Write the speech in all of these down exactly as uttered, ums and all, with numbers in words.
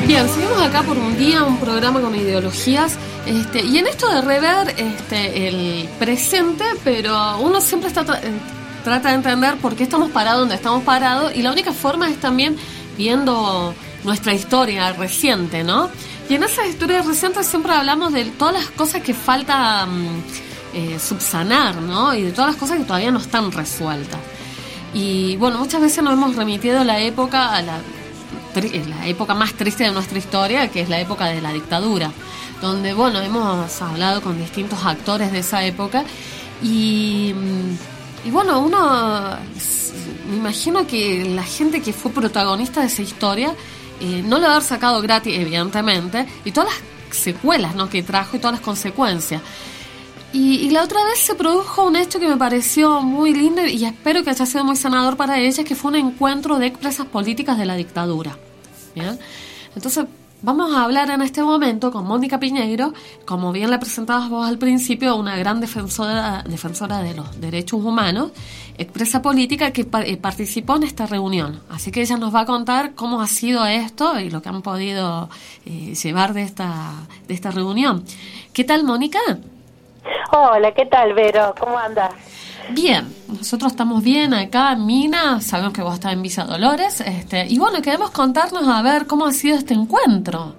Bien, seguimos acá por un día, un programa con ideologías, este, y en esto de rever este, el presente, pero uno siempre está tra- trata de entender por qué estamos parados donde estamos parados, y la única forma es también viendo nuestra historia reciente, ¿no? Y en esa historia reciente siempre hablamos de todas las cosas que falta eh, subsanar, ¿no? Y de todas las cosas que todavía no están resueltas. Y bueno, muchas veces nos hemos remitido a la época, a la la época más triste de nuestra historia, que es la época de la dictadura, donde, bueno, hemos hablado con distintos actores de esa época y, y bueno, uno, me imagino que la gente que fue protagonista de esa historia eh, no lo va a haber sacado gratis, evidentemente, y todas las secuelas, ¿no?, que trajo y todas las consecuencias. Y, y la otra vez se produjo un hecho que me pareció muy lindo y espero que haya sido muy sanador para ellas, que fue un encuentro de expresas políticas de la dictadura. ¿Bien? Entonces, vamos a hablar en este momento con Mónica Piñeiro, como bien la presentabas vos al principio, una gran defensora, defensora de los derechos humanos, expresa política que eh, participó en esta reunión. Así que ella nos va a contar cómo ha sido esto y lo que han podido eh, llevar de esta, de esta reunión. ¿Qué tal, Mónica? Hola, ¿qué tal, Vero? ¿Cómo andas? Bien, nosotros estamos bien acá en Mina, sabemos que vos estás en Villa Dolores, este, y bueno, queremos contarnos a ver cómo ha sido este encuentro.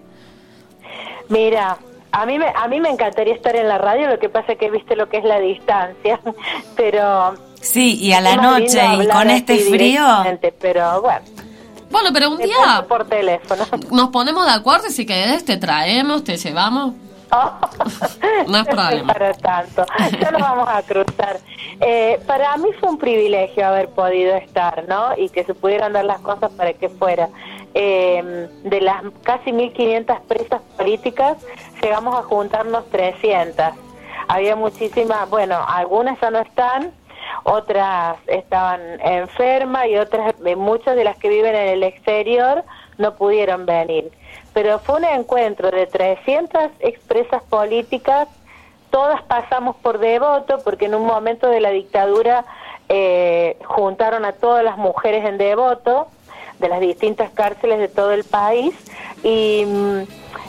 Mira, a mí me, a mí me encantaría estar en la radio, lo que pasa es que viste lo que es la distancia, pero... Sí, y a la noche y con este frío... Pero bueno... Bueno, pero un día... Por teléfono. Nos ponemos de acuerdo y si querés te traemos, te llevamos... Oh, no es problema. Para tanto, ya nos vamos a cruzar. Eh, para mí fue un privilegio haber podido estar, ¿no? Y que se pudieran dar las cosas para que fuera. Eh, de las casi mil quinientas presas políticas, llegamos a juntarnos trescientas. Había muchísimas, bueno, algunas ya no están, otras estaban enfermas y otras, muchas de las que viven en el exterior, no pudieron venir. Pero fue un encuentro de trescientas expresas políticas, todas pasamos por Devoto, porque en un momento de la dictadura eh, juntaron a todas las mujeres en Devoto, de las distintas cárceles de todo el país, y um,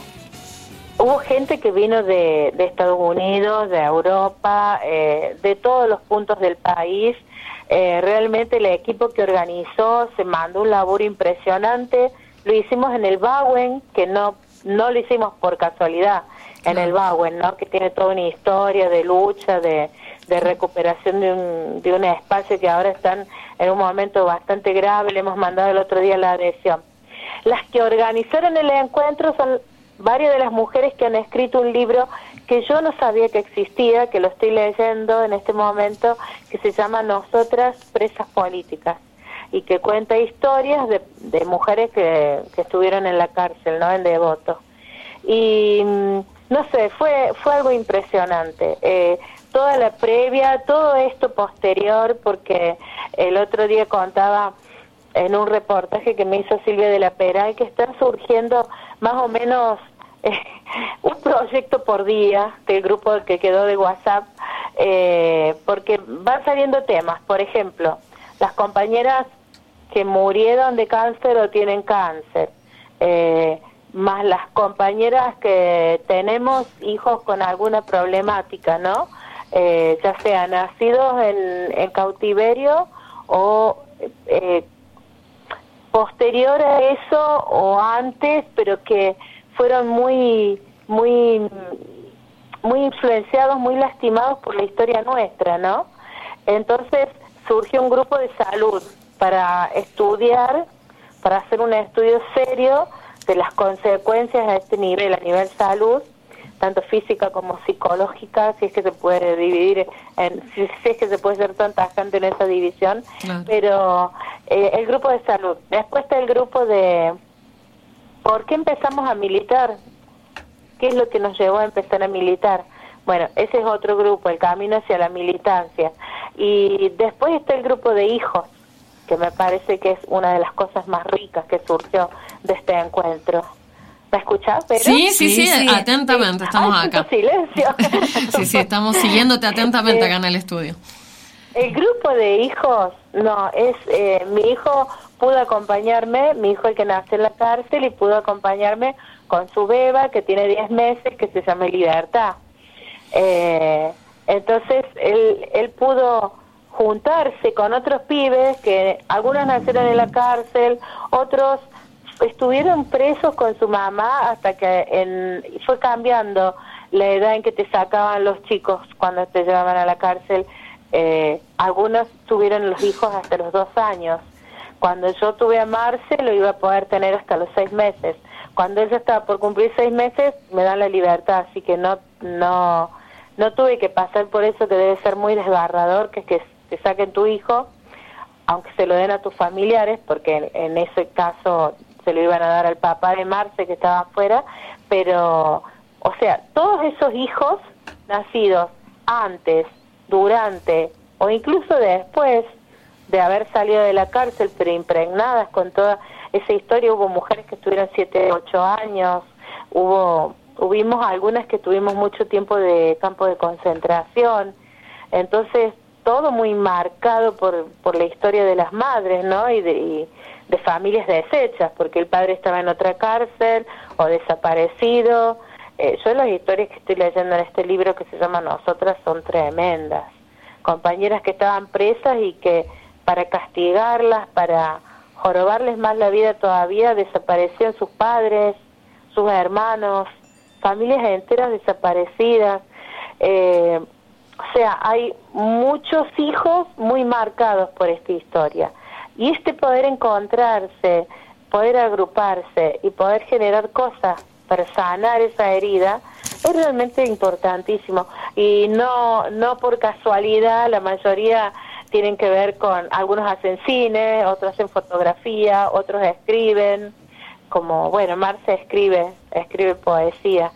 hubo gente que vino de, de Estados Unidos, de Europa, eh, de todos los puntos del país. Eh, realmente el equipo que organizó se mandó un laburo impresionante. Lo hicimos en el Bauen, que no no lo hicimos por casualidad, en el Bauen, ¿no? Que tiene toda una historia de lucha, de, de recuperación de un, de un espacio que ahora están en un momento bastante grave. Le hemos mandado el otro día la adhesión. Las que organizaron el encuentro son varias de las mujeres que han escrito un libro que yo no sabía que existía, que lo estoy leyendo en este momento, que se llama Nosotras Presas Políticas, y que cuenta historias de, de mujeres que, que estuvieron en la cárcel, ¿no?, en Devoto. Y no sé, fue fue algo impresionante. Eh, toda la previa, todo esto posterior, porque el otro día contaba en un reportaje que me hizo Silvia de la Peral que están surgiendo más o menos eh, un proyecto por día del grupo que quedó de WhatsApp, eh, porque van saliendo temas. Por ejemplo, las compañeras que murieron de cáncer o tienen cáncer, eh, más las compañeras que tenemos hijos con alguna problemática, ¿no? Eh, ya sea nacidos en, en cautiverio o eh, posterior a eso o antes, pero que fueron muy, muy, muy influenciados, muy lastimados por la historia nuestra, ¿no? Entonces surgió un grupo de salud para estudiar, para hacer un estudio serio de las consecuencias a este nivel, a nivel salud, tanto física como psicológica, si es que se puede dividir, en, si, si es que se puede ser tan tajante en esa división, claro. Pero eh, el grupo de salud. Después está el grupo de ¿por qué empezamos a militar? ¿Qué es lo que nos llevó a empezar a militar? Bueno, ese es otro grupo, el camino hacia la militancia. Y después está el grupo de hijos, que me parece que es una de las cosas más ricas que surgió de este encuentro. ¿Me escuchás, Pedro? Sí, sí, sí, sí, atentamente, sí. Estamos Ay, acá. Silencio. Sí, sí, estamos siguiéndote atentamente acá en el estudio. El grupo de hijos, no, es eh, mi hijo pudo acompañarme, mi hijo el que nació en la cárcel, y pudo acompañarme con su beba, que tiene diez meses, que se llama Libertad. Eh, entonces, él, él pudo juntarse con otros pibes, que algunos nacieron en la cárcel, otros estuvieron presos con su mamá hasta que en, fue cambiando la edad en que te sacaban los chicos cuando te llevaban a la cárcel. Eh, algunos tuvieron los hijos hasta los dos años. Cuando yo tuve a Marce, lo iba a poder tener hasta los seis meses. Cuando ella estaba por cumplir seis meses, me dan la libertad, así que no no no tuve que pasar por eso, que debe ser muy desgarrador, que es que te saquen tu hijo, aunque se lo den a tus familiares, porque en, en ese caso se lo iban a dar al papá de Marce, que estaba afuera, pero, o sea, todos esos hijos nacidos antes, durante o incluso después de haber salido de la cárcel, pero impregnadas con toda esa historia. Hubo mujeres que estuvieron siete, ocho años, hubo, hubimos algunas que tuvimos mucho tiempo de campo de concentración, entonces todo muy marcado por, por la historia de las madres, ¿no? Y de, y de familias deshechas, porque el padre estaba en otra cárcel o desaparecido. Eh, yo las historias que estoy leyendo en este libro que se llama Nosotras son tremendas. Compañeras que estaban presas y que para castigarlas, para jorobarles más la vida todavía, desaparecían sus padres, sus hermanos, familias enteras desaparecidas. Eh, o sea, hay muchos hijos muy marcados por esta historia. Y este poder encontrarse, poder agruparse y poder generar cosas para sanar esa herida es realmente importantísimo. Y no no por casualidad, la mayoría tienen que ver con, algunos hacen cine, otros hacen fotografía, otros escriben, como, bueno, Marce escribe, escribe poesía.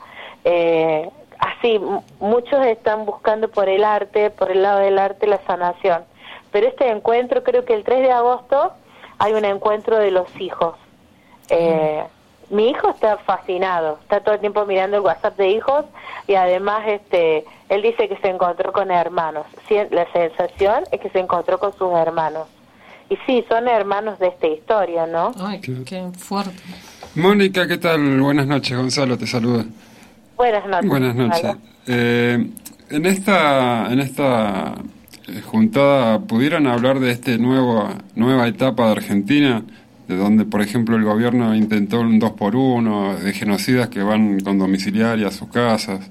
Eh, así, m- muchos están buscando por el arte, por el lado del arte, la sanación. Pero este encuentro, creo que el tres de agosto, hay un encuentro de los hijos. Eh, mi hijo está fascinado, está todo el tiempo mirando el WhatsApp de hijos, y además este él dice que se encontró con hermanos. Sí, la sensación es que se encontró con sus hermanos. Y sí, son hermanos de esta historia, ¿no? Ay, qué, qué fuerte. Mónica, ¿qué tal? Buenas noches, Gonzalo, te saluda. Buenas noches. Buenas noches. Eh, en esta en esta eh, juntada, ¿pudieran hablar de esta nuevo, nueva etapa de Argentina, de donde, por ejemplo, el gobierno intentó un dos por uno, de genocidas que van con domiciliaria a sus casas?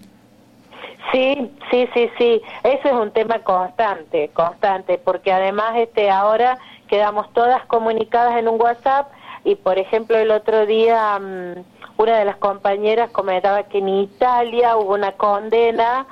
Sí, sí, sí, sí. Eso es un tema constante, constante, porque además este ahora quedamos todas comunicadas en un WhatsApp, y por ejemplo el otro día um, una de las compañeras comentaba que en Italia hubo una condena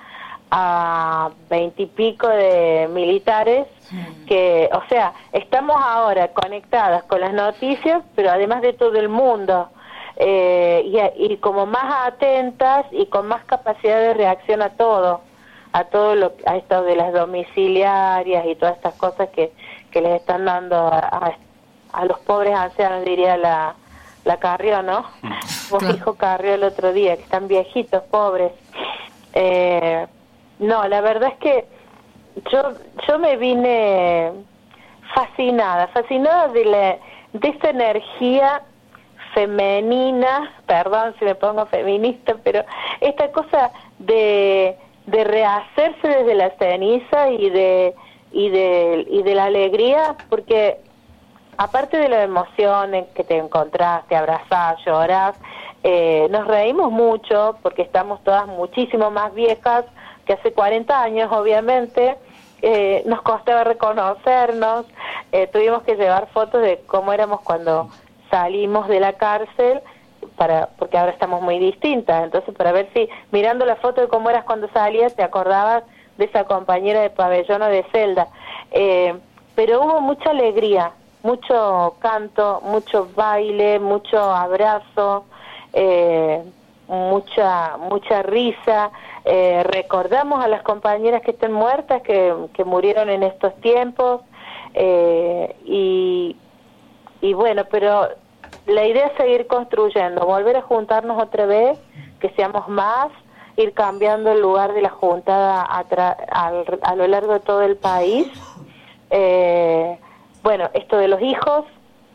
a veintipico de militares, que, o sea, estamos ahora conectadas con las noticias, pero además de todo el mundo. Eh, y, y como más atentas y con más capacidad de reacción a todo, a todo lo a esto de las domiciliarias y todas estas cosas que, que les están dando a, a, a los pobres ancianos, diría la, la Carrió, ¿no? Vos dijo Carrió el otro día, que están viejitos, pobres. Eh, no, la verdad es que yo yo me vine fascinada, fascinada de, la, de esta energía femenina, perdón si me pongo feminista, pero esta cosa de, de rehacerse desde la ceniza y de y de y de la alegría, porque aparte de la emoción en que te encontrás, te abrazás, llorás, eh, nos reímos mucho porque estamos todas muchísimo más viejas que hace cuarenta años, obviamente. Eh, nos costaba reconocernos, eh, tuvimos que llevar fotos de cómo éramos cuando salimos de la cárcel, para porque ahora estamos muy distintas, entonces para ver si mirando la foto de cómo eras cuando salías te acordabas de esa compañera de pabellón o de celda. Eh, pero hubo mucha alegría, mucho canto, mucho baile, mucho abrazo, eh, mucha mucha risa. Eh, recordamos a las compañeras que están muertas, que, que murieron en estos tiempos, eh, y Y bueno, pero la idea es seguir construyendo, volver a juntarnos otra vez, que seamos más, ir cambiando el lugar de la juntada a, tra- al, a lo largo de todo el país. Eh, bueno, esto de los hijos,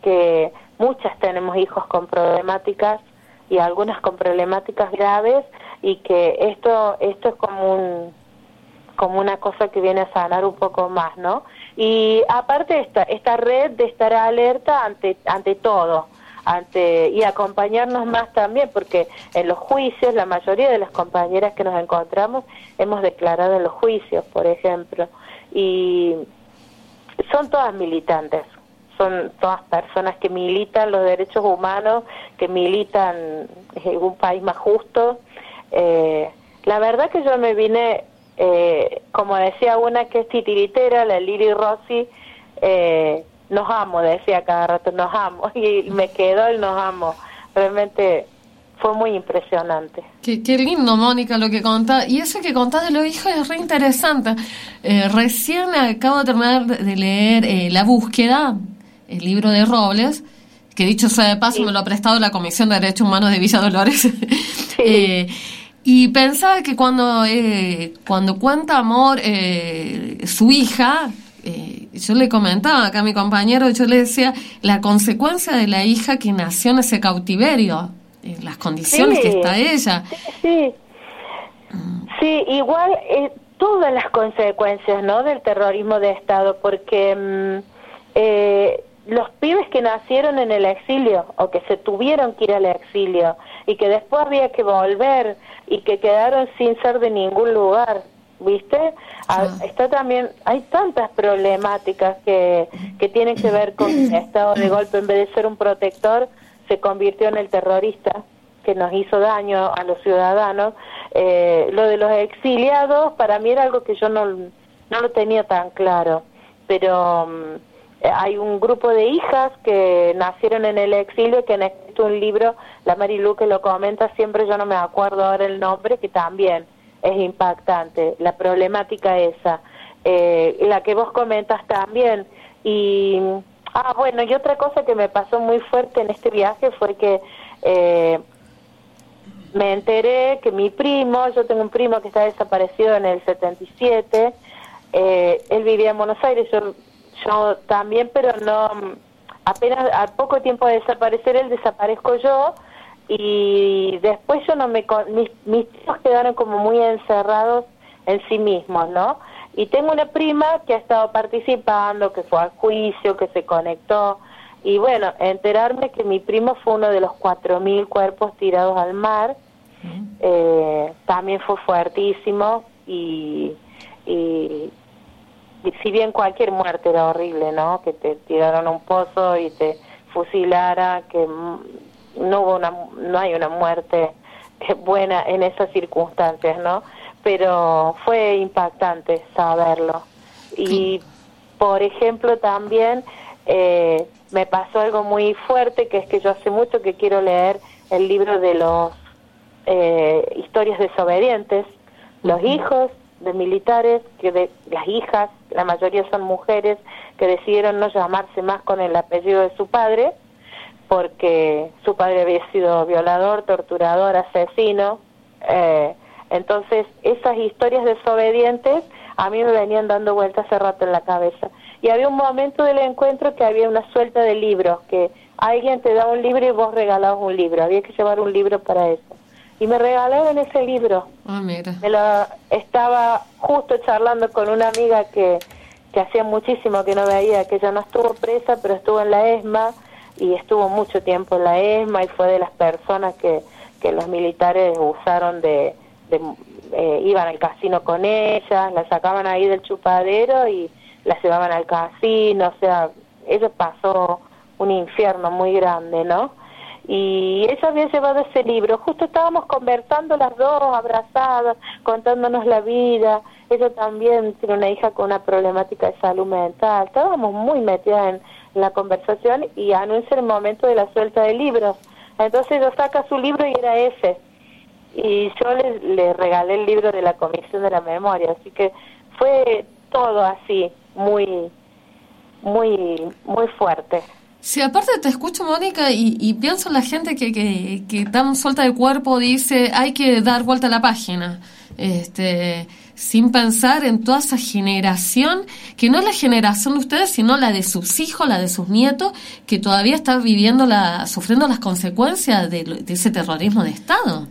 que muchas tenemos hijos con problemáticas y algunas con problemáticas graves, y que esto esto es como un como una cosa que viene a sanar un poco más, ¿no? Y aparte esta esta red de estar alerta ante ante todo, ante y acompañarnos más también, porque en los juicios la mayoría de las compañeras que nos encontramos hemos declarado en los juicios, por ejemplo, y son todas militantes, son todas personas que militan los derechos humanos, que militan en un país más justo. Eh, la verdad que yo me vine, eh, como decía una que es titiritera, la Lili Rossi, eh, nos amo, decía cada rato, nos amo, y me quedó el nos amo. Realmente fue muy impresionante. Qué, qué lindo, Mónica, lo que contás. Y eso que contás de los hijos es re interesante. Eh, recién acabo de terminar de leer eh, La Búsqueda, el libro de Robles, que dicho sea de paso, sí, me lo ha prestado la Comisión de Derechos Humanos de Villa Dolores. Sí. eh, y pensaba que cuando, eh, cuando cuenta Amor, eh, su hija... Eh, yo le comentaba acá a mi compañero, yo le decía la consecuencia de la hija que nació en ese cautiverio, en las condiciones sí, que está ella. Sí, sí, mm. sí igual eh, todas las consecuencias, ¿no?, del terrorismo de Estado, porque mm, eh, los pibes que nacieron en el exilio o que se tuvieron que ir al exilio y que después había que volver y que quedaron sin ser de ningún lugar, ¿viste? Ah. Está también, hay tantas problemáticas que, que tienen que ver con el Estado de golpe, en vez de ser un protector, se convirtió en el terrorista que nos hizo daño a los ciudadanos. Eh, lo de los exiliados, para mí era algo que yo no, no lo tenía tan claro, pero um, hay un grupo de hijas que nacieron en el exilio, que han escrito un libro, la Marilu que lo comenta siempre, yo no me acuerdo ahora el nombre, que también es impactante, la problemática esa, eh, la que vos comentas también. Y, ah, bueno, y otra cosa que me pasó muy fuerte en este viaje fue que eh, me enteré que mi primo, yo tengo un primo que está desaparecido en el setenta y siete, eh, él vivía en Buenos Aires, yo, yo también, pero no, apenas a poco tiempo de desaparecer él, desaparezco yo, y después yo no me mis, mis hijos quedaron como muy encerrados en sí mismos, ¿no? Y tengo una prima que ha estado participando, que fue al juicio, que se conectó, y bueno, enterarme que mi primo fue uno de los cuatro mil cuerpos tirados al mar, uh-huh. eh, también fue fuertísimo, y, y, y si bien cualquier muerte era horrible, ¿no?, que te tiraron a un pozo y te fusilara, que no hubo una, no hay una muerte buena en esas circunstancias, ¿no? Pero fue impactante saberlo. Y, por ejemplo, también eh, me pasó algo muy fuerte, que es que yo hace mucho que quiero leer el libro de los eh, historias desobedientes, los hijos de militares, que de las hijas, la mayoría son mujeres, que decidieron no llamarse más con el apellido de su padre, porque su padre había sido violador, torturador, asesino. Eh, entonces, esas historias desobedientes a mí me venían dando vueltas hace rato en la cabeza. Y había un momento del encuentro que había una suelta de libros, que alguien te da un libro y vos regalabas un libro. Había que llevar un libro para eso. Y me regalaron ese libro. Ah, mira. Me lo, estaba justo charlando con una amiga que, que hacía muchísimo que no veía, que ella no estuvo presa, pero estuvo en la ESMA, y estuvo mucho tiempo en la ESMA, y fue de las personas que, que los militares usaron de, de eh, iban al casino con ellas, la sacaban ahí del chupadero y la llevaban al casino, o sea, ella pasó un infierno muy grande, ¿no? Y ella había llevado ese libro, justo estábamos conversando las dos, abrazadas, contándonos la vida. Ella también tiene una hija con una problemática de salud mental, estábamos muy metidas en la conversación, y anuncia el momento de la suelta de libros. Entonces ella saca su libro y era ese, y yo le, le regalé el libro de la Comisión de la Memoria, así que fue todo así, muy, muy, muy fuerte. Sí, aparte te escucho, Mónica, y, y pienso en la gente que, que, que tan suelta de cuerpo dice hay que dar vuelta a la página. este, sin pensar en toda esa generación, que no es la generación de ustedes, sino la de sus hijos, la de sus nietos, que todavía está viviendo, la, sufriendo las consecuencias de, de ese terrorismo de Estado.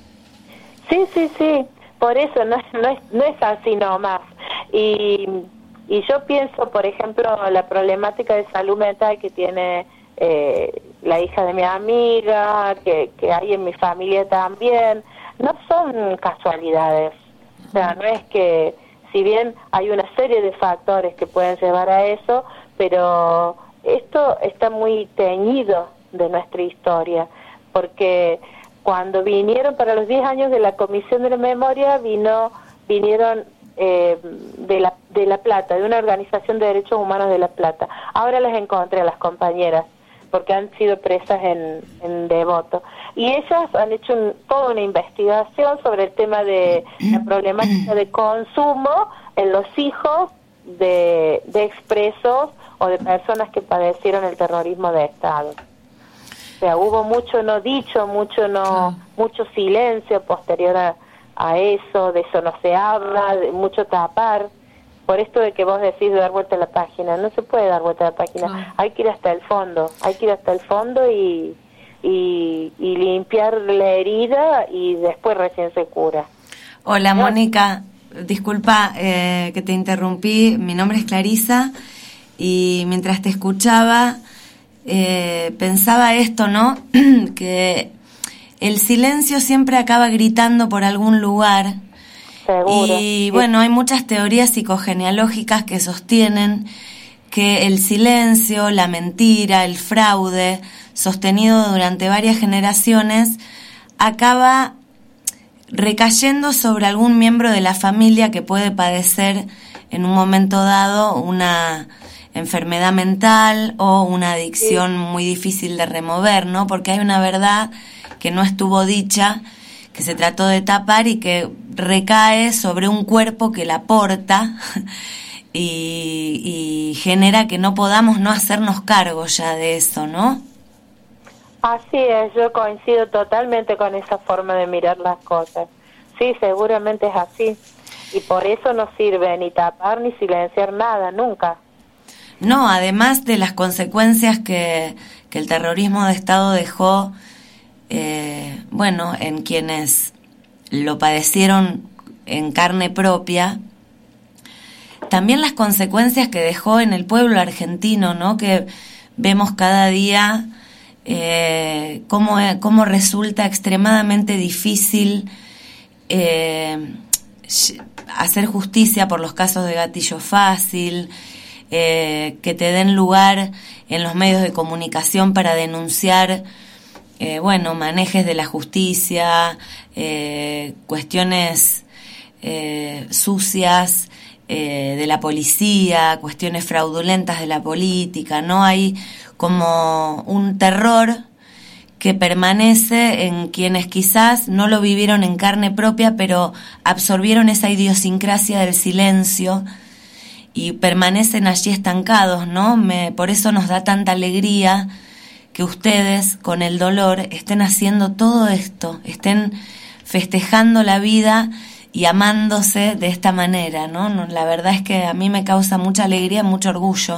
Sí, sí, sí, por eso no, no, es, no es así nomás. Y, y yo pienso, por ejemplo, la problemática de salud mental que tiene eh, la hija de mi amiga, que, que hay en mi familia también, no son casualidades. O sea, no es que, si bien hay una serie de factores que pueden llevar a eso, pero esto está muy teñido de nuestra historia, porque cuando vinieron para los diez años de la Comisión de la Memoria, vino vinieron eh, de, la, de La Plata, de una organización de derechos humanos de La Plata. Ahora las encontré a las compañeras, porque han sido presas en, en Devoto. Y ellas han hecho un, toda una investigación sobre el tema de la problemática de consumo en los hijos de, de expresos o de personas que padecieron el terrorismo de Estado. O sea, hubo mucho no dicho, mucho no, mucho silencio posterior a, a eso, de eso no se habla, de mucho tapar. Por esto de que vos decís de dar vuelta a la página, no se puede dar vuelta a la página, no. Hay que ir hasta el fondo, hay que ir hasta el fondo y, y, y limpiar la herida y después recién se cura. Hola, ¿no? Mónica, disculpa eh, que te interrumpí, mi nombre es Clarisa y mientras te escuchaba eh, pensaba esto, ¿no? Que el silencio siempre acaba gritando por algún lugar. Seguro. Y bueno, hay muchas teorías psicogenealógicas que sostienen que el silencio, la mentira, el fraude, sostenido durante varias generaciones, acaba recayendo sobre algún miembro de la familia que puede padecer en un momento dado una enfermedad mental o una adicción sí. muy difícil de remover, ¿no? Porque hay una verdad que no estuvo dicha, que se trató de tapar y que recae sobre un cuerpo que la porta y, y genera que no podamos no hacernos cargo ya de eso, ¿no? Así es, yo coincido totalmente con esa forma de mirar las cosas. Sí, seguramente es así. Y por eso no sirve ni tapar ni silenciar nada, nunca. No, además de las consecuencias que, que el terrorismo de Estado dejó, eh, bueno, en quienes lo padecieron en carne propia, también las consecuencias que dejó en el pueblo argentino, ¿no? Que vemos cada día eh, cómo, cómo resulta extremadamente difícil eh, hacer justicia por los casos de gatillo fácil, eh, que te den lugar en los medios de comunicación para denunciar Eh, bueno, manejes de la justicia, eh, cuestiones eh, sucias eh, de la policía, cuestiones fraudulentas de la política, ¿no? Hay como un terror que permanece en quienes quizás no lo vivieron en carne propia, pero absorbieron esa idiosincrasia del silencio y permanecen allí estancados, ¿no? Me, por eso nos da tanta alegría que ustedes, con el dolor, estén haciendo todo esto, estén festejando la vida y amándose de esta manera, ¿no? La verdad es que a mí me causa mucha alegría, mucho orgullo.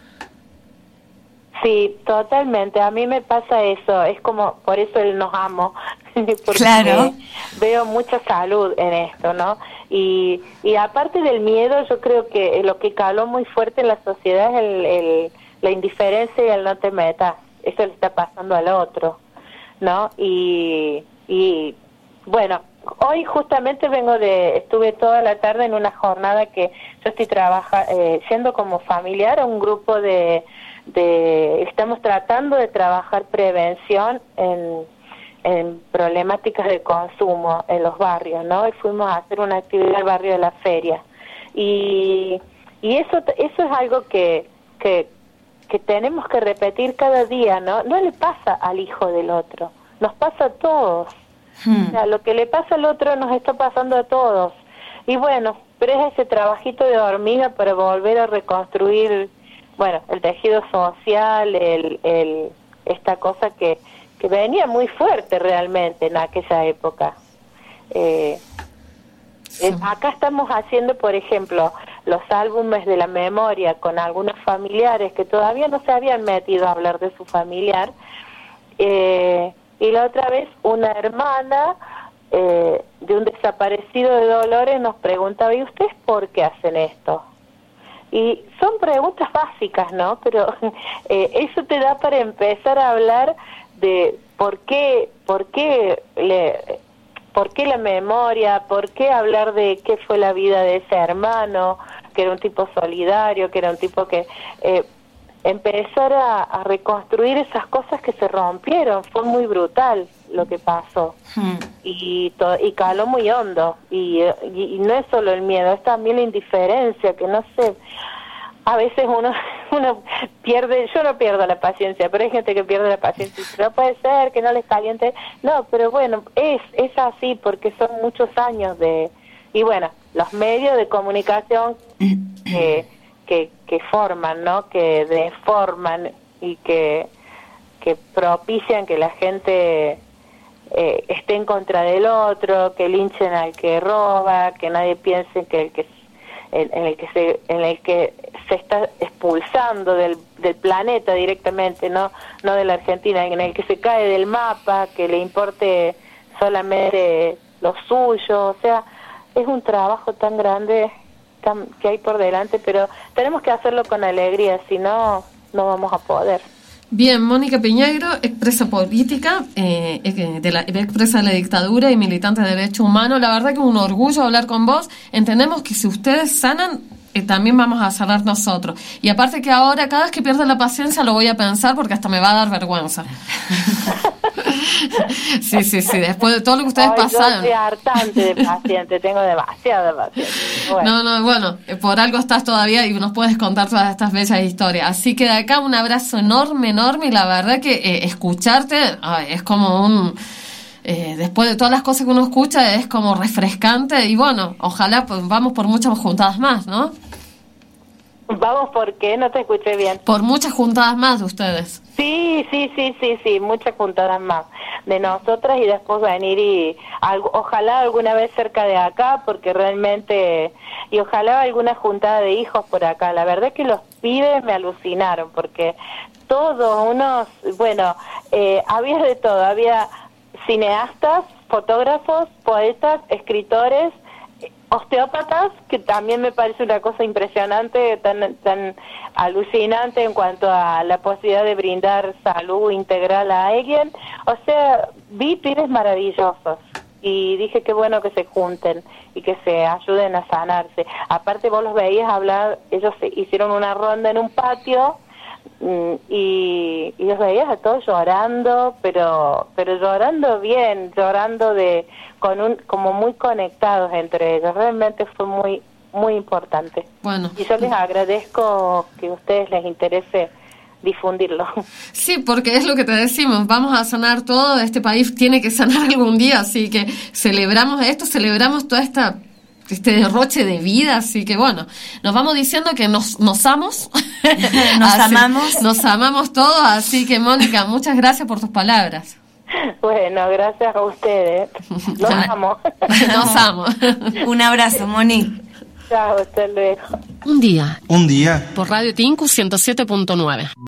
Sí, totalmente, a mí me pasa eso, es como, por eso él nos amo, porque claro. Veo mucha salud en esto, ¿no? Y, y aparte del miedo, yo creo que lo que caló muy fuerte en la sociedad es el, el, la indiferencia y el no te metas. Eso le está pasando al otro, ¿no? Y, y bueno, hoy justamente vengo de, estuve toda la tarde en una jornada que yo estoy trabaja, eh, siendo como familiar a un grupo de, de, estamos tratando de trabajar prevención en, en problemáticas de consumo en los barrios, ¿no? Y fuimos a hacer una actividad al barrio de la Feria. Y, y eso, eso es algo que, que que tenemos que repetir cada día, ¿no? No le pasa al hijo del otro, nos pasa a todos. Hmm. O sea, lo que le pasa al otro nos está pasando a todos. Y bueno, pero es ese trabajito de hormiga para volver a reconstruir, bueno, el tejido social, el, el esta cosa que, que venía muy fuerte realmente en aquella época. Eh, Sí. Eh, acá estamos haciendo, por ejemplo, los álbumes de la memoria con algunos familiares que todavía no se habían metido a hablar de su familiar. Eh, y la otra vez una hermana eh, de un desaparecido de Dolores nos preguntaba, ¿y ustedes por qué hacen esto? Y son preguntas básicas, ¿no? Pero eh, eso te da para empezar a hablar de por qué, por qué, le, por qué la memoria, por qué hablar de qué fue la vida de ese hermano, que era un tipo solidario, que era un tipo que... Eh, empezar a, a reconstruir esas cosas que se rompieron. Fue muy brutal lo que pasó. Hmm. Y, to, y caló muy hondo. Y, y, y no es solo el miedo, es también la indiferencia, que no sé, a veces uno uno pierde, yo no pierdo la paciencia, pero hay gente que pierde la paciencia y dice, no puede ser que no les caliente. No, pero bueno, es, es así porque son muchos años de... Y bueno, los medios de comunicación que... Que, que forman, ¿no? Que deforman y que, que propician que la gente eh, esté en contra del otro, que linchen al que roba, que nadie piense que el que en, en el que se en el que se está expulsando del, del planeta directamente, no no de la Argentina, en el que se cae del mapa, que le importe solamente lo suyo, o sea, es un trabajo tan grande que hay por delante, pero tenemos que hacerlo con alegría, si no, no vamos a poder. Bien, Mónica Piñeiro, expresa política, eh, de la, expresa la dictadura y militante de derechos humanos. La verdad que es un orgullo hablar con vos. Entendemos que si ustedes sanan, eh, también vamos a sanar nosotros. Y aparte que ahora, cada vez que pierda la paciencia, lo voy a pensar porque hasta me va a dar vergüenza. Sí, sí, sí, después de todo lo que ustedes Ay, pasaron. Yo soy hartante de paciente, tengo demasiada paciencia. No, Bueno. no, bueno, por algo estás todavía y nos puedes contar todas estas bellas historias. Así que de acá un abrazo enorme, enorme, y la verdad que eh, escucharte ay, es como un... Eh, después de todas las cosas que uno escucha es como refrescante y bueno, ojalá pues, vamos por muchas juntadas más, ¿no? Vamos, ¿por qué? No te escuché bien. Por muchas juntadas más de ustedes. Sí, sí, sí, sí, sí, muchas juntadas más de nosotras y después venir y algo, ojalá alguna vez cerca de acá, porque realmente, y ojalá alguna juntada de hijos por acá. La verdad es que los pibes me alucinaron, porque todos unos, bueno, eh, había de todo, había cineastas, fotógrafos, poetas, escritores, osteópatas, que también me parece una cosa impresionante, tan tan alucinante en cuanto a la posibilidad de brindar salud integral a alguien. O sea, vi pibes maravillosos y dije qué bueno que se junten y que se ayuden a sanarse. Aparte vos los veías hablar, ellos se hicieron una ronda en un patio y, y los veías a todos llorando, pero pero llorando bien, llorando de con un como muy conectados entre ellos. Realmente fue muy muy importante. Bueno, y yo les agradezco que a ustedes les interese difundirlo. Sí, porque es lo que te decimos, vamos a sanar todo, este país tiene que sanar algún día, así que celebramos esto, celebramos toda esta este derroche de vida, así que bueno, nos vamos diciendo que nos nos amamos, nos así, amamos, nos amamos todos, así que Mónica, muchas gracias por tus palabras. Bueno, gracias a ustedes. Los amo. Nos amo. Un abrazo, Moni. Chao, hasta luego. Un día. Un día. Por Radio Tinku ciento siete punto nueve.